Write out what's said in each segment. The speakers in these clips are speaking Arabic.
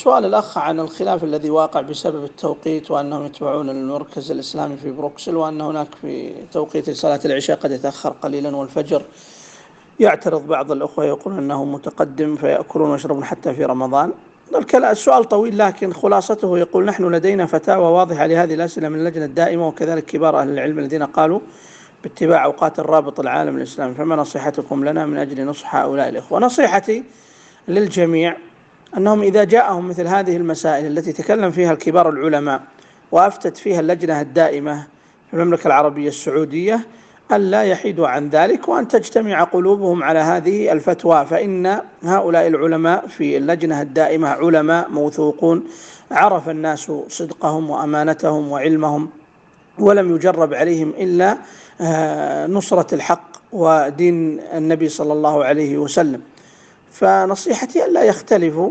سؤال الأخ عن الخلاف الذي واقع بسبب التوقيت، وأنهم يتبعون المركز الإسلامي في بروكسل، وأن هناك في توقيت صلاة العشاء قد يتأخر قليلا، والفجر يعترض بعض الأخوة يقول أنه متقدم فيأكلون ويشربون حتى في رمضان. السؤال طويل، لكن خلاصته يقول: نحن لدينا فتاوى واضحة لهذه الأسئلة من اللجنة الدائمة، وكذلك كبار أهل العلم الذين قالوا باتباع أوقات الرابط العالمي الإسلامي، فما نصيحتكم لنا من أجل نصح هؤلاء الإخوة؟ نصيحتي للجميع أنهم إذا جاءهم مثل هذه المسائل التي تكلم فيها الكبار العلماء وأفتت فيها اللجنة الدائمة في المملكة العربية السعودية، ألا يحيدوا عن ذلك، وأن تجتمع قلوبهم على هذه الفتوى، فإن هؤلاء العلماء في اللجنة الدائمة علماء موثوقون، عرف الناس صدقهم وأمانتهم وعلمهم، ولم يجرب عليهم إلا نصرة الحق ودين النبي صلى الله عليه وسلم. فنصيحتي ألا يختلفوا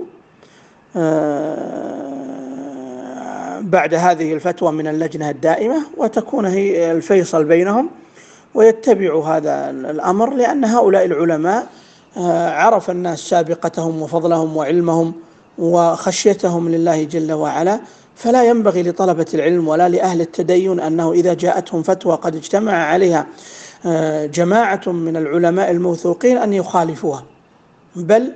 بعد هذه الفتوى من اللجنة الدائمة، وتكون هي الفيصل بينهم، ويتبعوا هذا الأمر، لأن هؤلاء العلماء عرف الناس سابقتهم وفضلهم وعلمهم وخشيتهم لله جل وعلا، فلا ينبغي لطلبة العلم ولا لأهل التدين أنه إذا جاءتهم فتوى قد اجتمع عليها جماعة من العلماء الموثوقين أن يخالفوها، بل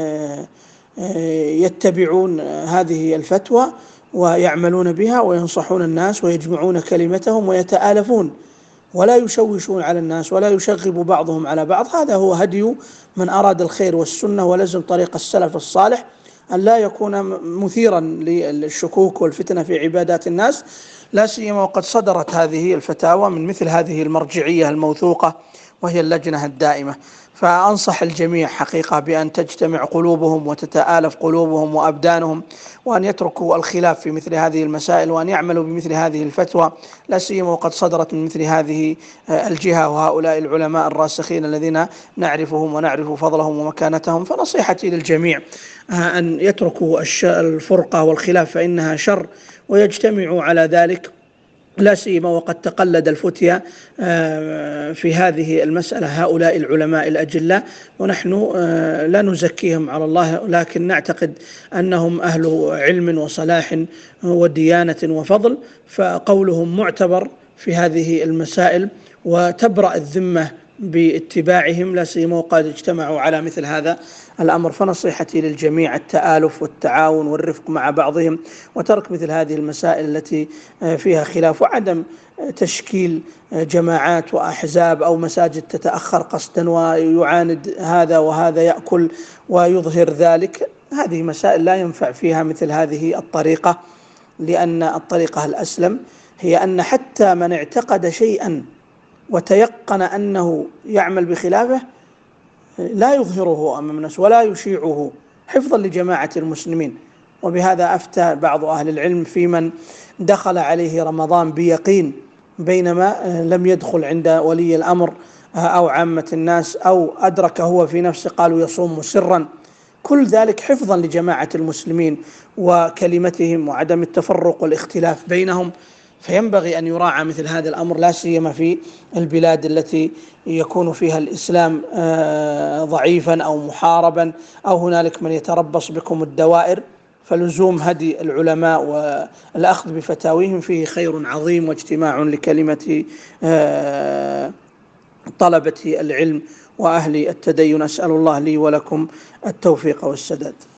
يتبعون هذه الفتوى ويعملون بها وينصحون الناس ويجمعون كلمتهم ويتآلفون، ولا يشوشون على الناس ولا يشغب بعضهم على بعض. هذا هو هدي من أراد الخير والسنة ولزم طريق السلف الصالح، أن لا يكون مثيرا للشكوك والفتنة في عبادات الناس، لا سيما وقد صدرت هذه الفتاوى من مثل هذه المرجعية الموثوقة وهي اللجنة الدائمة. فأنصح الجميع حقيقة بأن تجتمع قلوبهم وتتآلف قلوبهم وأبدانهم، وأن يتركوا الخلاف في مثل هذه المسائل، وأن يعملوا بمثل هذه الفتوى، لا سيما وقد صدرت من مثل هذه الجهة وهؤلاء العلماء الراسخين الذين نعرفهم ونعرف فضلهم ومكانتهم. فنصيحتي للجميع أن يتركوا الفرقة والخلاف فإنها شر، ويجتمعوا على ذلك، لا سيما وقد تقلد الفتية في هذه المسألة هؤلاء العلماء الأجلاء، ونحن لا نزكيهم على الله، لكن نعتقد أنهم أهل علم وصلاح وديانة وفضل، فقولهم معتبر في هذه المسائل، وتبرأ الذمة باتباعهم، لا سيما وقد اجتمعوا على مثل هذا الأمر. فنصيحتي للجميع التآلف والتعاون والرفق مع بعضهم، وترك مثل هذه المسائل التي فيها خلاف، وعدم تشكيل جماعات وأحزاب أو مساجد تتأخر قصدا ويعاند هذا وهذا يأكل ويظهر ذلك. هذه مسائل لا ينفع فيها مثل هذه الطريقة، لأن الطريقة الأسلم هي أن حتى من اعتقد شيئا وتيقن أنه يعمل بخلافه لا يظهره أمام الناس ولا يشيعه حفظا لجماعة المسلمين. وبهذا أفتى بعض أهل العلم في من دخل عليه رمضان بيقين، بينما لم يدخل عند ولي الأمر أو عامة الناس، أو أدرك هو في نفسه قالوا يصوم سرا، كل ذلك حفظا لجماعة المسلمين وكلمتهم وعدم التفرق والاختلاف بينهم. فينبغي أن يراعى مثل هذا الأمر، لا سيما في البلاد التي يكون فيها الإسلام ضعيفا أو محاربا، أو هنالك من يتربص بكم الدوائر. فلزوم هدي العلماء والأخذ بفتاويهم فيه خير عظيم، واجتماع لكلمة طلبة العلم وأهل التدين. أسأل الله لي ولكم التوفيق والسداد.